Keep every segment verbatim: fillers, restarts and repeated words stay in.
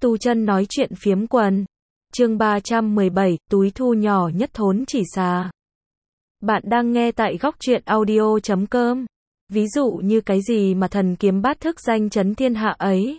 Tu chân nói chuyện phiếm quần. Chương ba trăm mười bảy, túi thu nhỏ nhất thốn chỉ xà. Bạn đang nghe tại góc truyện audio chấm com. Ví dụ như cái gì mà thần kiếm bát thức danh chấn thiên hạ ấy.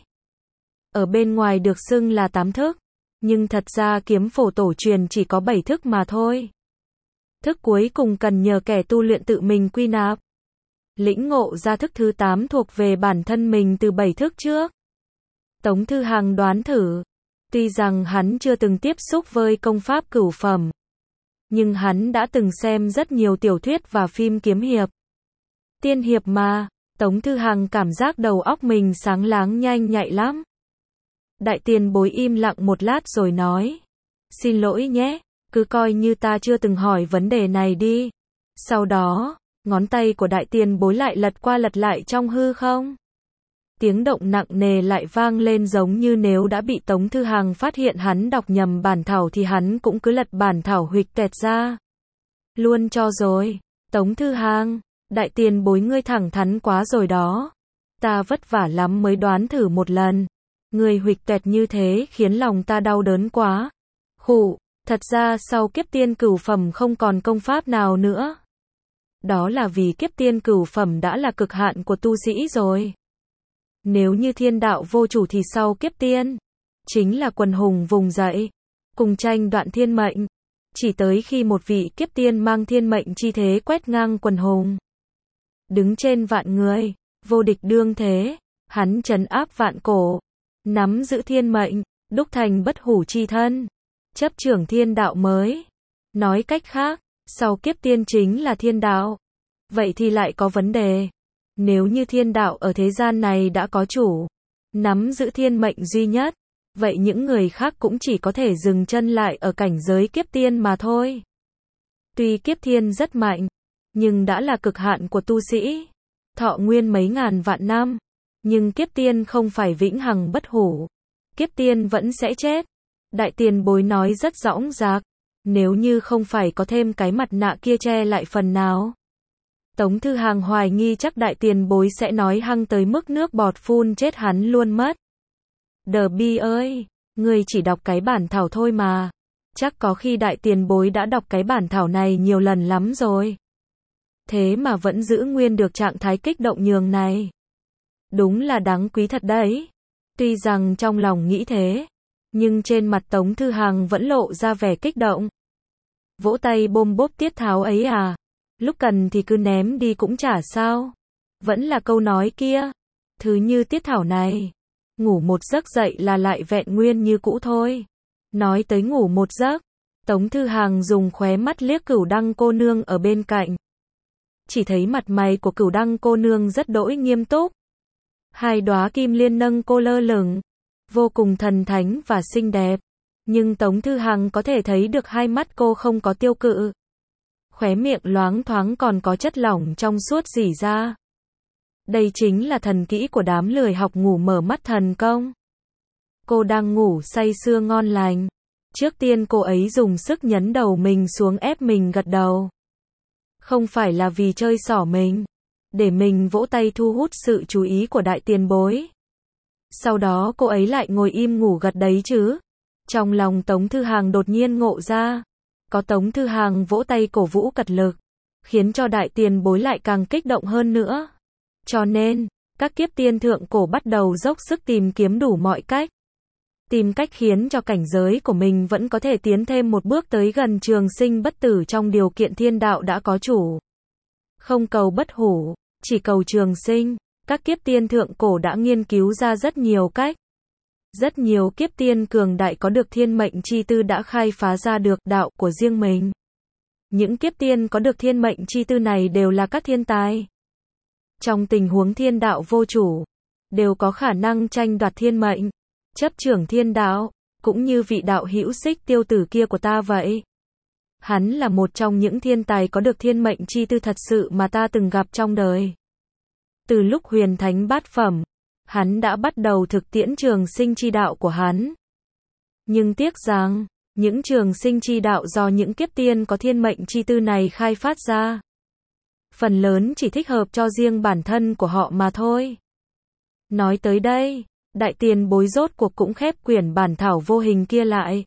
Ở bên ngoài được xưng là tám thức, nhưng thật ra kiếm phổ tổ truyền chỉ có bảy thức mà thôi. Thức cuối cùng cần nhờ kẻ tu luyện tự mình quy nạp. Lĩnh ngộ ra thức thứ tám thuộc về bản thân mình từ bảy thức trước. Tống Thư Hằng đoán thử, tuy rằng hắn chưa từng tiếp xúc với công pháp cửu phẩm, nhưng hắn đã từng xem rất nhiều tiểu thuyết và phim kiếm hiệp. Tiên hiệp mà, Tống Thư Hằng cảm giác đầu óc mình sáng láng nhanh nhạy lắm. Đại tiền bối im lặng một lát rồi nói, xin lỗi nhé, cứ coi như ta chưa từng hỏi vấn đề này đi. Sau đó, ngón tay của đại tiền bối lại lật qua lật lại trong hư không. Tiếng động nặng nề lại vang lên giống như nếu đã bị Tống Thư Hằng phát hiện hắn đọc nhầm bản thảo thì hắn cũng cứ lật bản thảo huỵch toẹt ra. Luôn cho rồi, Tống Thư Hằng, đại tiền bối ngươi thẳng thắn quá rồi đó. Ta vất vả lắm mới đoán thử một lần. Ngươi huỵch toẹt như thế khiến lòng ta đau đớn quá. Khụ, thật ra sau kiếp tiên cửu phẩm không còn công pháp nào nữa. Đó là vì kiếp tiên cửu phẩm đã là cực hạn của tu sĩ rồi. Nếu như thiên đạo vô chủ thì sau kiếp tiên, chính là quần hùng vùng dậy, cùng tranh đoạn thiên mệnh. Chỉ tới khi một vị kiếp tiên mang thiên mệnh chi thế quét ngang quần hùng, đứng trên vạn người, vô địch đương thế, hắn trấn áp vạn cổ, nắm giữ thiên mệnh, đúc thành bất hủ chi thân, chấp trưởng thiên đạo mới. Nói cách khác, sau kiếp tiên chính là thiên đạo. Vậy thì lại có vấn đề. Nếu như thiên đạo ở thế gian này đã có chủ, nắm giữ thiên mệnh duy nhất, vậy những người khác cũng chỉ có thể dừng chân lại ở cảnh giới kiếp tiên mà thôi. Tuy kiếp thiên rất mạnh, nhưng đã là cực hạn của tu sĩ, thọ nguyên mấy ngàn vạn năm, nhưng kiếp tiên không phải vĩnh hằng bất hủ, kiếp tiên vẫn sẽ chết. Đại tiền bối nói rất dõng dạc, nếu như không phải có thêm cái mặt nạ kia che lại phần nào. Tống Thư Hằng hoài nghi chắc đại tiền bối sẽ nói hăng tới mức nước bọt phun chết hắn luôn mất. Đờ Bi ơi, ngươi chỉ đọc cái bản thảo thôi mà. Chắc có khi đại tiền bối đã đọc cái bản thảo này nhiều lần lắm rồi. Thế mà vẫn giữ nguyên được trạng thái kích động nhường này. Đúng là đáng quý thật đấy. Tuy rằng trong lòng nghĩ thế, nhưng trên mặt Tống Thư Hằng vẫn lộ ra vẻ kích động. Vỗ tay bôm bốp tiết tháo ấy à. Lúc cần thì cứ ném đi cũng chả sao. Vẫn là câu nói kia. Thứ như tiết thảo này, ngủ một giấc dậy là lại vẹn nguyên như cũ thôi. Nói tới ngủ một giấc, Tống Thư Hằng dùng khóe mắt liếc Cửu Đăng cô nương ở bên cạnh. Chỉ thấy mặt mày của Cửu Đăng cô nương rất đỗi nghiêm túc. Hai đóa kim liên nâng cô lơ lửng, vô cùng thần thánh và xinh đẹp. Nhưng Tống Thư Hằng có thể thấy được hai mắt cô không có tiêu cự. Khóe miệng loáng thoáng còn có chất lỏng trong suốt rỉ ra. Đây chính là thần kỹ của đám lười học ngủ mở mắt thần công. Cô đang ngủ say sưa ngon lành. Trước tiên cô ấy dùng sức nhấn đầu mình xuống ép mình gật đầu. Không phải là vì chơi xỏ mình, để mình vỗ tay thu hút sự chú ý của đại tiền bối. Sau đó cô ấy lại ngồi im ngủ gật đấy chứ. Trong lòng Tống Thư Hằng đột nhiên ngộ ra. Có Tống Thư Hằng vỗ tay cổ vũ cật lực, khiến cho đại tiền bối lại càng kích động hơn nữa. Cho nên, các kiếp tiên thượng cổ bắt đầu dốc sức tìm kiếm đủ mọi cách. Tìm cách khiến cho cảnh giới của mình vẫn có thể tiến thêm một bước tới gần trường sinh bất tử trong điều kiện thiên đạo đã có chủ. Không cầu bất hủ, chỉ cầu trường sinh. Các kiếp tiên thượng cổ đã nghiên cứu ra rất nhiều cách. Rất nhiều kiếp tiên cường đại có được thiên mệnh chi tư đã khai phá ra được đạo của riêng mình. Những kiếp tiên có được thiên mệnh chi tư này đều là các thiên tài. Trong tình huống thiên đạo vô chủ, đều có khả năng tranh đoạt thiên mệnh, chấp trưởng thiên đạo, cũng như vị đạo hữu Xích Tiêu Tử kia của ta vậy. Hắn là một trong những thiên tài có được thiên mệnh chi tư thật sự mà ta từng gặp trong đời. Từ lúc huyền thánh bát phẩm, hắn đã bắt đầu thực tiễn trường sinh chi đạo của hắn. Nhưng tiếc rằng, những trường sinh chi đạo do những kiếp tiên có thiên mệnh chi tư này khai phát ra, phần lớn chỉ thích hợp cho riêng bản thân của họ mà thôi. Nói tới đây, Đại tiền bối rốt cuộc cũng khép quyển bản thảo vô hình kia lại.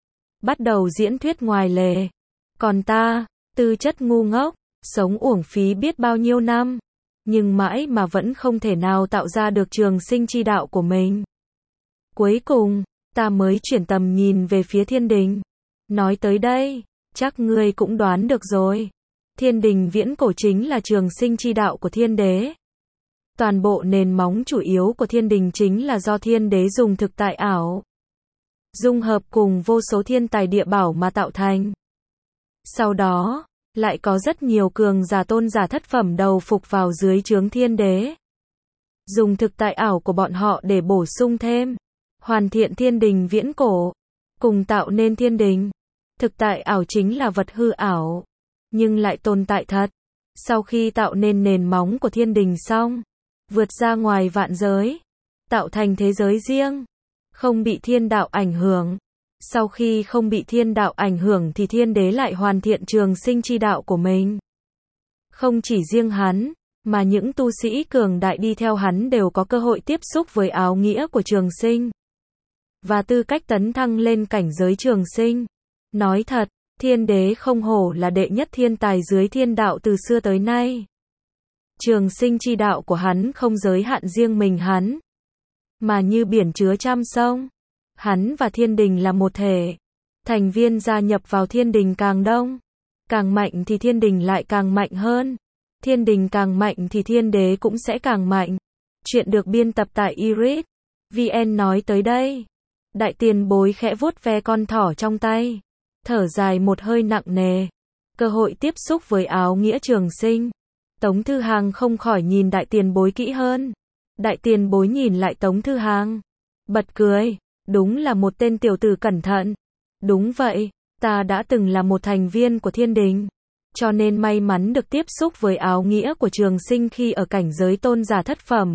Bắt đầu diễn thuyết ngoài lề. Còn ta, tư chất ngu ngốc, sống uổng phí biết bao nhiêu năm, nhưng mãi mà vẫn không thể nào tạo ra được trường sinh chi đạo của mình. Cuối cùng, ta mới chuyển tầm nhìn về phía thiên đình. Nói tới đây, chắc ngươi cũng đoán được rồi. Thiên đình viễn cổ chính là trường sinh chi đạo của thiên đế. Toàn bộ nền móng chủ yếu của thiên đình chính là do thiên đế dùng thực tại ảo, dung hợp cùng vô số thiên tài địa bảo mà tạo thành. Sau đó, lại có rất nhiều cường giả tôn giả thất phẩm đầu phục vào dưới trướng thiên đế. Dùng thực tại ảo của bọn họ để bổ sung thêm, hoàn thiện thiên đình viễn cổ, cùng tạo nên thiên đình. Thực tại ảo chính là vật hư ảo, nhưng lại tồn tại thật. Sau khi tạo nên nền móng của thiên đình xong, vượt ra ngoài vạn giới, tạo thành thế giới riêng, không bị thiên đạo ảnh hưởng. Sau khi không bị thiên đạo ảnh hưởng thì thiên đế lại hoàn thiện trường sinh chi đạo của mình. Không chỉ riêng hắn, mà những tu sĩ cường đại đi theo hắn đều có cơ hội tiếp xúc với áo nghĩa của trường sinh, và tư cách tấn thăng lên cảnh giới trường sinh. Nói thật, thiên đế không hổ là đệ nhất thiên tài dưới thiên đạo từ xưa tới nay. Trường sinh chi đạo của hắn không giới hạn riêng mình hắn, mà như biển chứa trăm sông. Hắn và thiên đình là một thể. Thành viên gia nhập vào thiên đình càng đông, càng mạnh thì thiên đình lại càng mạnh hơn. Thiên đình càng mạnh thì thiên đế cũng sẽ càng mạnh. Chuyện được biên tập tại i rít vê en nói tới đây. Đại tiền bối khẽ vuốt ve con thỏ trong tay, thở dài một hơi nặng nề. Cơ hội tiếp xúc với áo nghĩa trường sinh. Tống Thư Hàng không khỏi nhìn đại tiền bối kỹ hơn. Đại tiền bối nhìn lại Tống Thư Hàng, bật cười. Đúng là một tên tiểu tử cẩn thận. Đúng vậy, ta đã từng là một thành viên của thiên đình, cho nên may mắn được tiếp xúc với áo nghĩa của trường sinh khi ở cảnh giới tôn giả thất phẩm.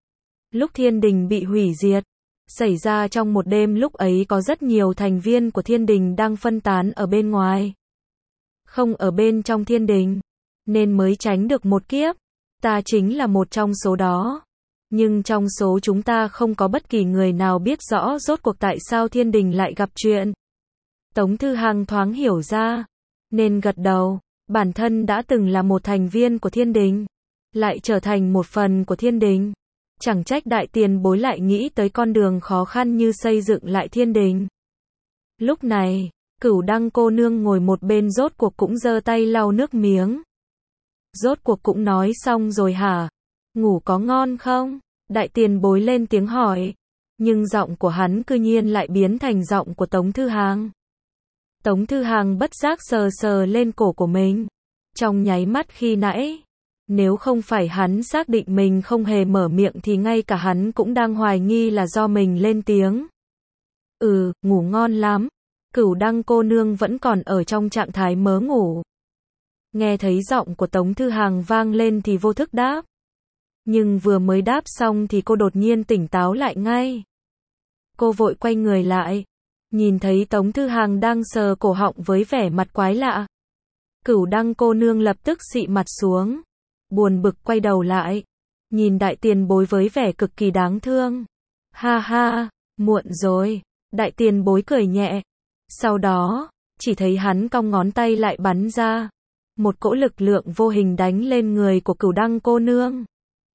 Lúc thiên đình bị hủy diệt, xảy ra trong một đêm, lúc ấy có rất nhiều thành viên của thiên đình đang phân tán ở bên ngoài, không ở bên trong thiên đình, nên mới tránh được một kiếp. Ta chính là một trong số đó. Nhưng trong số chúng ta không có bất kỳ người nào biết rõ rốt cuộc tại sao thiên đình lại gặp chuyện. Tống Thư Hàng thoáng hiểu ra, nên gật đầu. Bản thân đã từng là một thành viên của thiên đình, lại trở thành một phần của thiên đình. Chẳng trách đại tiền bối lại nghĩ tới con đường khó khăn như xây dựng lại thiên đình. Lúc này, Cửu Đăng cô nương ngồi một bên rốt cuộc cũng giơ tay lau nước miếng. Rốt cuộc cũng nói xong rồi hả? Ngủ có ngon không? Đại tiền bối lên tiếng hỏi, nhưng giọng của hắn cư nhiên lại biến thành giọng của Tống Thư Hàng. Tống Thư Hàng bất giác sờ sờ lên cổ của mình. Trong nháy mắt khi nãy, nếu không phải hắn xác định mình không hề mở miệng thì ngay cả hắn cũng đang hoài nghi là do mình lên tiếng. Ừ, ngủ ngon lắm. Cửu Đăng cô nương vẫn còn ở trong trạng thái mớ ngủ. Nghe thấy giọng của Tống Thư Hàng vang lên thì vô thức đáp. Nhưng vừa mới đáp xong thì cô đột nhiên tỉnh táo lại ngay. Cô vội quay người lại, nhìn thấy Tống Thư Hàng đang sờ cổ họng với vẻ mặt quái lạ. Cửu Đăng cô nương lập tức xị mặt xuống, buồn bực quay đầu lại, nhìn đại tiền bối với vẻ cực kỳ đáng thương. Ha ha, muộn rồi. Đại tiền bối cười nhẹ. Sau đó, chỉ thấy hắn cong ngón tay lại bắn ra. Một cỗ lực lượng vô hình đánh lên người của Cửu Đăng cô nương.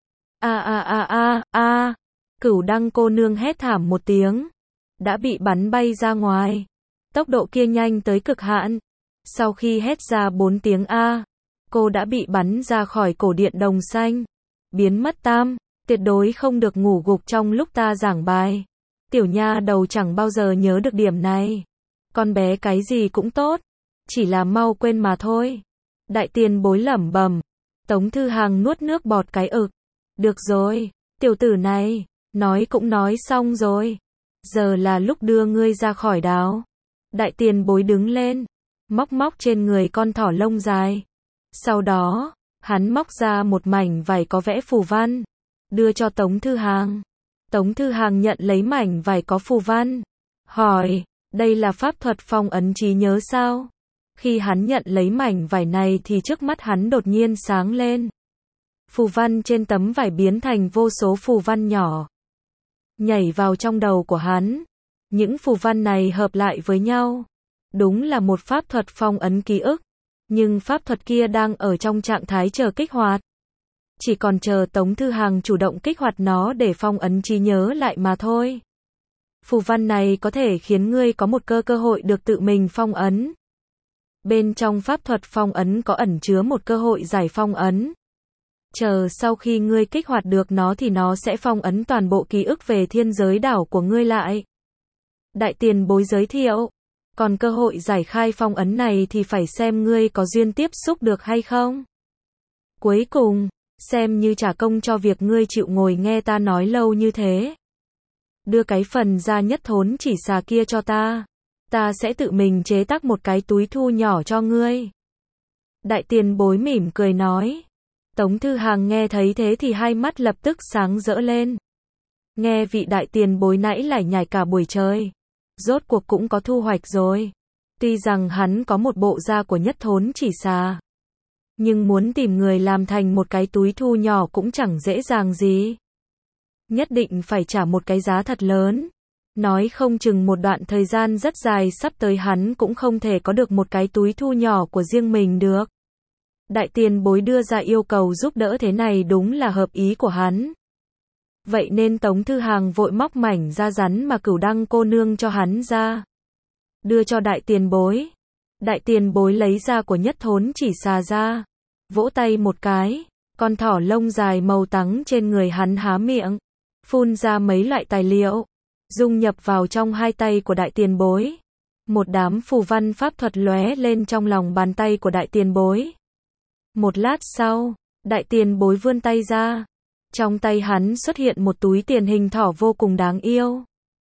A a a a a. Cửu Đăng cô nương hét thảm một tiếng, đã bị bắn bay ra ngoài. Tốc độ kia nhanh tới cực hạn. Sau khi hét ra bốn tiếng a, cô đã bị bắn ra khỏi cổ điện đồng xanh, biến mất tam. Tuyệt đối không được ngủ gục trong lúc ta giảng bài. Tiểu nha đầu chẳng bao giờ nhớ được điểm này. Con bé cái gì cũng tốt, chỉ là mau quên mà thôi. Đại tiền bối lẩm bẩm. Tống Thư Hàng nuốt nước bọt cái ực. Được rồi, tiểu tử này, nói cũng nói xong rồi. Giờ là lúc đưa ngươi ra khỏi đáo. Đại tiền bối đứng lên, móc móc trên người con thỏ lông dài. Sau đó, hắn móc ra một mảnh vải có vẽ phù văn, đưa cho Tống Thư Hàng. Tống Thư Hàng nhận lấy mảnh vải có phù văn, hỏi, đây là pháp thuật phong ấn trí nhớ sao? Khi hắn nhận lấy mảnh vải này thì trước mắt hắn đột nhiên sáng lên. Phù văn trên tấm vải biến thành vô số phù văn nhỏ. nhảy vào trong đầu của hắn. Những phù văn này hợp lại với nhau. Đúng là một pháp thuật phong ấn ký ức. Nhưng pháp thuật kia đang ở trong trạng thái chờ kích hoạt. Chỉ còn chờ Tống Thư Hàng chủ động kích hoạt nó để phong ấn trí nhớ lại mà thôi. Phù văn này có thể khiến ngươi có một cơ cơ hội được tự mình phong ấn. Bên trong pháp thuật phong ấn có ẩn chứa một cơ hội giải phong ấn. Chờ sau khi ngươi kích hoạt được nó thì nó sẽ phong ấn toàn bộ ký ức về thiên giới đảo của ngươi lại. Đại tiền bối giới thiệu. Còn cơ hội giải khai phong ấn này thì phải xem ngươi có duyên tiếp xúc được hay không. Cuối cùng, xem như trả công cho việc ngươi chịu ngồi nghe ta nói lâu như thế. Đưa cái phần da nhất thốn chỉ xà kia cho ta. Ta sẽ tự mình chế tác một cái túi thu nhỏ cho ngươi. Đại tiền bối mỉm cười nói. Tống Thư Hàng nghe thấy thế thì hai mắt lập tức sáng rỡ lên. Nghe vị đại tiền bối nãy lải nhải cả buổi trời. Rốt cuộc cũng có thu hoạch rồi. Tuy rằng hắn có một bộ da của nhất thốn chỉ xà. Nhưng muốn tìm người làm thành một cái túi thu nhỏ cũng chẳng dễ dàng gì. Nhất định phải trả một cái giá thật lớn. Nói không chừng một đoạn thời gian rất dài sắp tới hắn cũng không thể có được một cái túi thu nhỏ của riêng mình được. Đại tiền bối đưa ra yêu cầu giúp đỡ thế này đúng là hợp ý của hắn. Vậy nên Tống Thư Hàng vội móc mảnh da rắn mà Cửu Đăng cô nương cho hắn ra. Đưa cho đại tiền bối. Đại tiền bối lấy da của nhất thốn chỉ xà ra. Vỗ tay một cái. Con thỏ lông dài màu trắng trên người hắn há miệng. Phun ra mấy loại tài liệu. Dung nhập vào trong hai tay của đại tiền bối. Một đám phù văn pháp thuật lóe lên trong lòng bàn tay của đại tiền bối. Một lát sau, đại tiền bối vươn tay ra. Trong tay hắn xuất hiện một túi tiền hình thỏ vô cùng đáng yêu.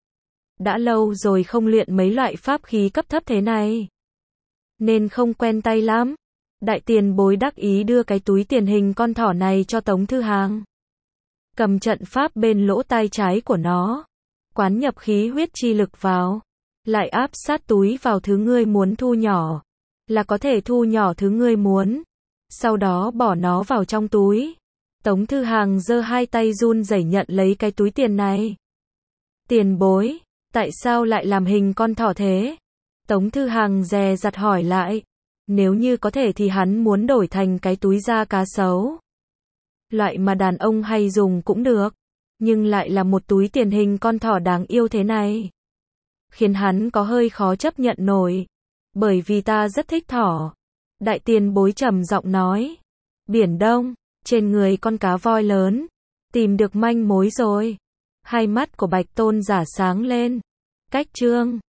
Đã lâu rồi không luyện mấy loại pháp khí cấp thấp thế này. Nên không quen tay lắm. Đại tiền bối đắc ý đưa cái túi tiền hình con thỏ này cho Tống Thư Hàng. Cầm trận pháp bên lỗ tai trái của nó. Quán nhập khí huyết chi lực vào. Lại áp sát túi vào thứ ngươi muốn thu nhỏ. Là có thể thu nhỏ thứ ngươi muốn. Sau đó bỏ nó vào trong túi. Tống Thư Hàng giơ hai tay run rẩy nhận lấy cái túi tiền này. Tiền bối, tại sao lại làm hình con thỏ thế? Tống Thư Hàng dè dặt hỏi lại. Nếu như có thể thì hắn muốn đổi thành cái túi da cá sấu. Loại mà đàn ông hay dùng cũng được. Nhưng lại là một túi tiền hình con thỏ đáng yêu thế này. Khiến hắn có hơi khó chấp nhận nổi. Bởi vì ta rất thích thỏ. Đại tiền bối trầm giọng nói. Biển Đông, trên người con cá voi lớn. Tìm được manh mối rồi. Hai mắt của Bạch Tôn giả sáng lên. Cách chương